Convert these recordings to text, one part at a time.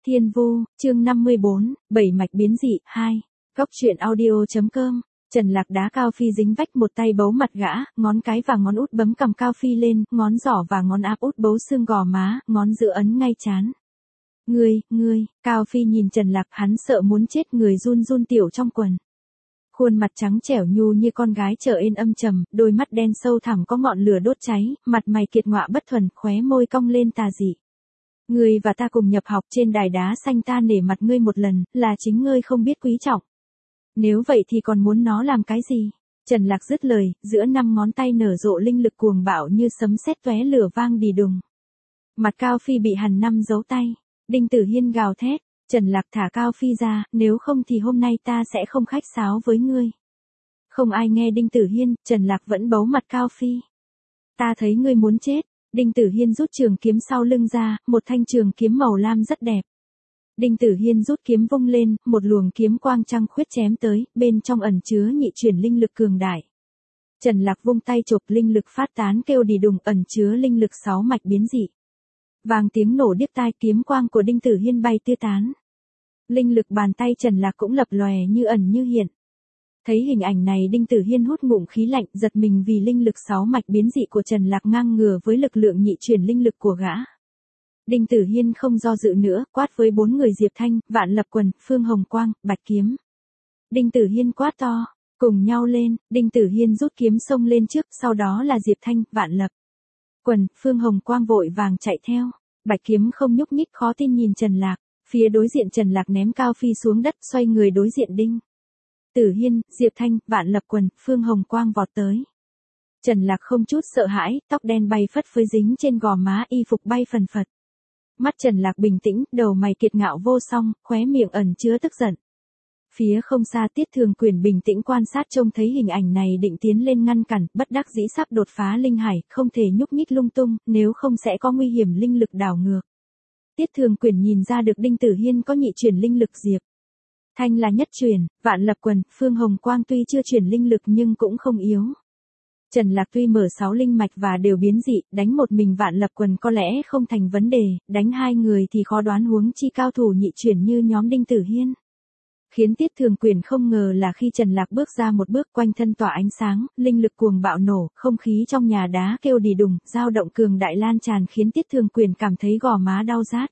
Thiên Vu, chương 54, 7 mạch biến dị, 2. Góc truyện audio.com. Trần Lạc đá Cao Phi dính vách, một tay bấu mặt gã, ngón cái và ngón út bấm cầm Cao Phi lên, ngón trỏ và ngón áp út bấu xương gò má, ngón giữa ấn ngay trán. Ngươi, Cao Phi nhìn Trần Lạc, hắn sợ muốn chết, người run run tiểu trong quần. Khuôn mặt trắng trẻo nhu như con gái trở ên âm trầm, đôi mắt đen sâu thẳm có ngọn lửa đốt cháy, mặt mày kiệt ngọa bất thuần, khóe môi cong lên tà dị. Ngươi và ta cùng nhập học trên đài đá xanh, ta nể mặt ngươi một lần, là chính ngươi không biết quý trọng. Nếu vậy thì còn muốn nó làm cái gì? Trần Lạc dứt lời, giữa 5 ngón tay nở rộ linh lực cuồng bạo như sấm sét tóe lửa vang đì đùng. Mặt Cao Phi bị hằn 5 dấu tay. Đinh Tử Hiên gào thét, Trần Lạc thả Cao Phi ra, nếu không thì hôm nay ta sẽ không khách sáo với ngươi. Không ai nghe Đinh Tử Hiên, Trần Lạc vẫn bấu mặt Cao Phi. Ta thấy ngươi muốn chết. Đinh Tử Hiên rút trường kiếm sau lưng ra, một thanh trường kiếm màu lam rất đẹp. Đinh Tử Hiên rút kiếm vung lên, một luồng kiếm quang trăng khuyết chém tới, bên trong ẩn chứa nhị chuyển linh lực cường đại. Trần Lạc vung tay chộp, linh lực phát tán kêu đì đùng, ẩn chứa linh lực 6 mạch biến dị. Vang tiếng nổ điếc tai, kiếm quang của Đinh Tử Hiên bay tứ tán. Linh lực bàn tay Trần Lạc cũng lập lòe như ẩn như hiện. Thấy hình ảnh này, Đinh Tử Hiên hút ngụm khí lạnh, giật mình vì linh lực 6 mạch biến dị của Trần Lạc ngang ngửa với lực lượng nhị chuyển linh lực của gã. Đinh Tử Hiên không do dự nữa, quát với 4 người Diệp Thanh, Vạn Lập Quần, Phương Hồng Quang, Bạch Kiếm. Đinh Tử Hiên quát to, cùng nhau lên. Đinh Tử Hiên rút kiếm xông lên trước, sau đó là Diệp Thanh, Vạn Lập Quần, Phương Hồng Quang vội vàng chạy theo. Bạch Kiếm không nhúc nhích, khó tin nhìn Trần Lạc. Phía đối diện Trần Lạc ném Cao Phi xuống đất, xoay người đối diện Đinh Tử Hiên, Diệp Thanh, Vạn Lập Quần, Phương Hồng Quang vọt tới. Trần Lạc không chút sợ hãi, tóc đen bay phất phới dính trên gò má, y phục bay phần phật. Mắt Trần Lạc bình tĩnh, đầu mày kiệt ngạo vô song, khóe miệng ẩn chứa tức giận. Phía không xa Tiết Thường Quyền bình tĩnh quan sát, trông thấy hình ảnh này định tiến lên ngăn cản, bất đắc dĩ sắp đột phá linh hải, không thể nhúc nhích lung tung, nếu không sẽ có nguy hiểm linh lực đảo ngược. Tiết Thường Quyền nhìn ra được Đinh Tử Hiên có nhị chuyển linh lực, Diệp Thanh là nhất chuyển, Vạn Lập Quần, Phương Hồng Quang tuy chưa chuyển linh lực nhưng cũng không yếu. Trần Lạc tuy mở 6 linh mạch và đều biến dị, đánh một mình Vạn Lập Quần có lẽ không thành vấn đề, đánh 2 người thì khó đoán, huống chi cao thủ nhị chuyển như nhóm Đinh Tử Hiên. Khiến Tiết Thường Quyền không ngờ là khi Trần Lạc bước ra một bước, quanh thân tỏa ánh sáng, linh lực cuồng bạo nổ, không khí trong nhà đá kêu đì đùng, dao động cường đại lan tràn, khiến Tiết Thường Quyền cảm thấy gò má đau rát.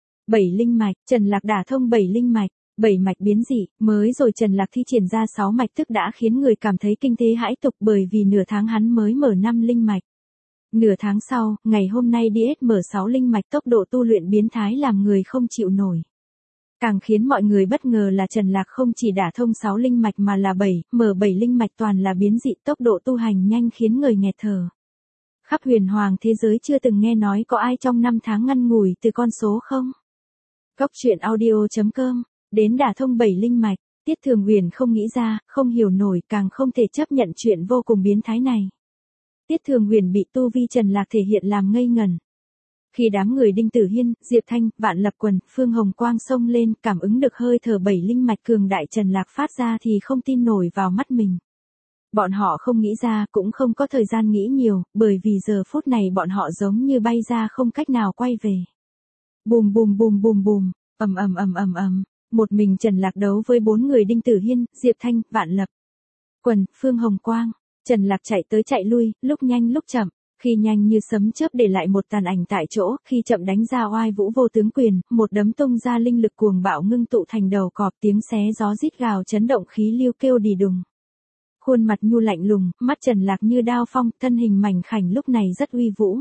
7 linh mạch, Trần Lạc đả thông 7 linh mạch. 7 mạch biến dị, mới rồi Trần Lạc thi triển ra 6 mạch thức đã khiến người cảm thấy kinh thế hãi tục, bởi vì nửa tháng hắn mới mở 5 linh mạch. Nửa tháng sau, ngày hôm nay DS mở 6 linh mạch, tốc độ tu luyện biến thái làm người không chịu nổi. Càng khiến mọi người bất ngờ là Trần Lạc không chỉ đả thông 6 linh mạch mà là mở 7 linh mạch toàn là biến dị, tốc độ tu hành nhanh khiến người nghẹt thở. Khắp huyền hoàng thế giới chưa từng nghe nói có ai trong 5 tháng ngăn ngủi từ con số không. Góc truyện audio.com. Đến đả thông 7 linh mạch, Tiết Thường Huyền không nghĩ ra, không hiểu nổi, càng không thể chấp nhận chuyện vô cùng biến thái này. Tiết Thường Huyền bị tu vi Trần Lạc thể hiện làm ngây ngẩn. Khi đám người Đinh Tử Hiên, Diệp Thanh, Vạn Lập Quần, Phương Hồng Quang xông lên, cảm ứng được hơi thở 7 linh mạch cường đại Trần Lạc phát ra thì không tin nổi vào mắt mình. Bọn họ không nghĩ ra, cũng không có thời gian nghĩ nhiều, bởi vì giờ phút này bọn họ giống như bay ra không cách nào quay về. Bùm bùm bùm bùm bùm, ầm ầm ầm ầm ầm. Một mình Trần Lạc đấu với 4 người Đinh Tử Hiên, Diệp Thanh, Vạn Lập Quần, Phương Hồng Quang. Trần Lạc chạy tới chạy lui, lúc nhanh lúc chậm, khi nhanh như sấm chớp để lại một tàn ảnh tại chỗ, khi chậm đánh ra oai vũ vô tướng quyền, một đấm tung ra linh lực cuồng bạo ngưng tụ thành đầu cọp, tiếng xé gió rít gào chấn động khí lưu kêu đì đùng. Khuôn mặt nhu lạnh lùng, mắt Trần Lạc như đao phong, thân hình mảnh khảnh lúc này rất uy vũ.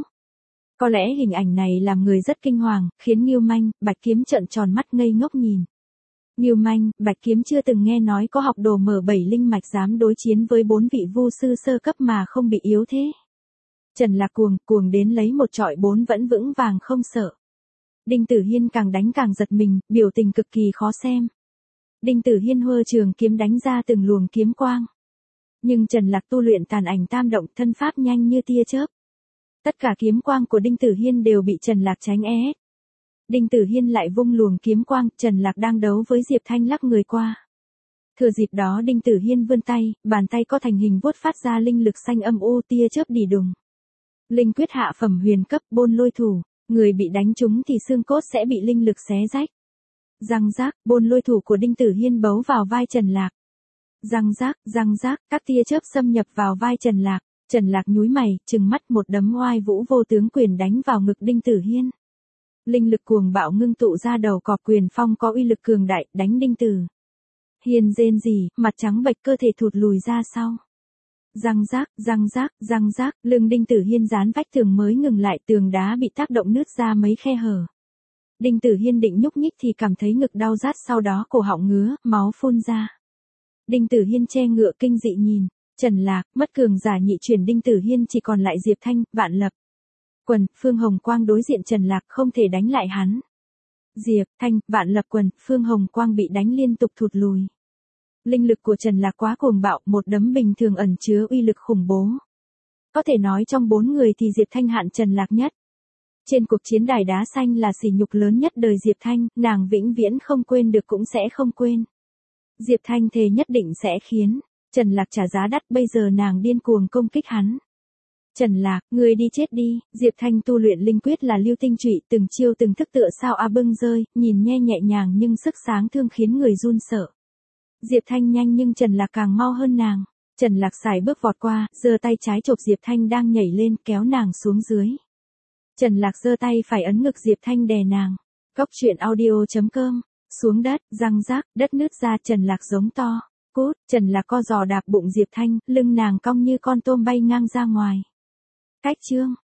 Có lẽ hình ảnh này làm người rất kinh hoàng, khiến Ngưu Manh, Bạch Kiếm trợn tròn mắt ngây ngốc nhìn. Ngưu Manh, Bạch Kiếm chưa từng nghe nói có học đồ mở 7 linh mạch dám đối chiến với 4 vị vu sư sơ cấp mà không bị yếu thế. Trần Lạc cuồng đến lấy một trọi 4 vẫn vững vàng không sợ. Đinh Tử Hiên càng đánh càng giật mình, biểu tình cực kỳ khó xem. Đinh Tử Hiên hơ trường kiếm đánh ra từng luồng kiếm quang. Nhưng Trần Lạc tu luyện tàn ảnh tam động, thân pháp nhanh như tia chớp. Tất cả kiếm quang của Đinh Tử Hiên đều bị Trần Lạc tránh né. Đinh Tử Hiên lại vung luồng kiếm quang, Trần Lạc đang đấu với Diệp Thanh lắc người qua. Thừa dịp đó Đinh Tử Hiên vươn tay, bàn tay có thành hình vuốt phát ra linh lực xanh âm u, tia chớp đì đùng. Linh quyết hạ phẩm huyền cấp, bôn lôi thủ, người bị đánh trúng thì xương cốt sẽ bị linh lực xé rách. Răng rác, bôn lôi thủ của Đinh Tử Hiên bấu vào vai Trần Lạc. Răng rác, các tia chớp xâm nhập vào vai Trần Lạc. Trần Lạc nhúi mày, trừng mắt một đấm oai vũ vô tướng quyền đánh vào ngực Đinh Tử Hiên. Linh lực cuồng bạo ngưng tụ ra đầu cọp quyền phong có uy lực cường đại, đánh Đinh Tử Hiên rên rỉ, mặt trắng bệch cơ thể thụt lùi ra sau. Răng rác, lưng Đinh Tử Hiên dán vách tường mới ngừng lại, tường đá bị tác động nứt ra mấy khe hở. Đinh Tử Hiên định nhúc nhích thì cảm thấy ngực đau rát, sau đó cổ họng ngứa, máu phun ra. Đinh Tử Hiên che ngựa kinh dị nhìn. Trần Lạc, mất cường giả nhị chuyển Đinh Tử Hiên chỉ còn lại Diệp Thanh, Vạn Lập. Quần, Phương Hồng Quang đối diện Trần Lạc không thể đánh lại hắn. Diệp Thanh, Vạn Lập Quần, Phương Hồng Quang bị đánh liên tục thụt lùi. Linh lực của Trần Lạc quá cuồng bạo, một đấm bình thường ẩn chứa uy lực khủng bố. Có thể nói trong 4 người thì Diệp Thanh hạn Trần Lạc nhất. Trên cuộc chiến đài đá xanh là sỉ nhục lớn nhất đời Diệp Thanh, nàng vĩnh viễn không quên được cũng sẽ không quên. Diệp Thanh thề nhất định sẽ khiến Trần Lạc trả giá đắt, bây giờ nàng điên cuồng công kích hắn. Trần Lạc, ngươi đi chết đi. Diệp Thanh tu luyện linh quyết là lưu tinh trụy, từng chiêu từng thức tựa sao a bưng rơi, nhìn nhẹ nhàng nhưng sức sáng thương khiến người run sợ. Diệp Thanh nhanh nhưng Trần Lạc càng mau hơn nàng. Trần Lạc sải bước vọt qua, giơ tay trái chộp Diệp Thanh đang nhảy lên, kéo nàng xuống dưới. Trần Lạc giơ tay phải ấn ngực Diệp Thanh đè nàng. Cốc truyện audio.com. Xuống đất, răng rác, đất nứt ra, Trần Lạc giống to. Cút, Trần Lạc co giò đạp bụng Diệp Thanh, lưng nàng cong như con tôm bay ngang ra ngoài. Cách chương.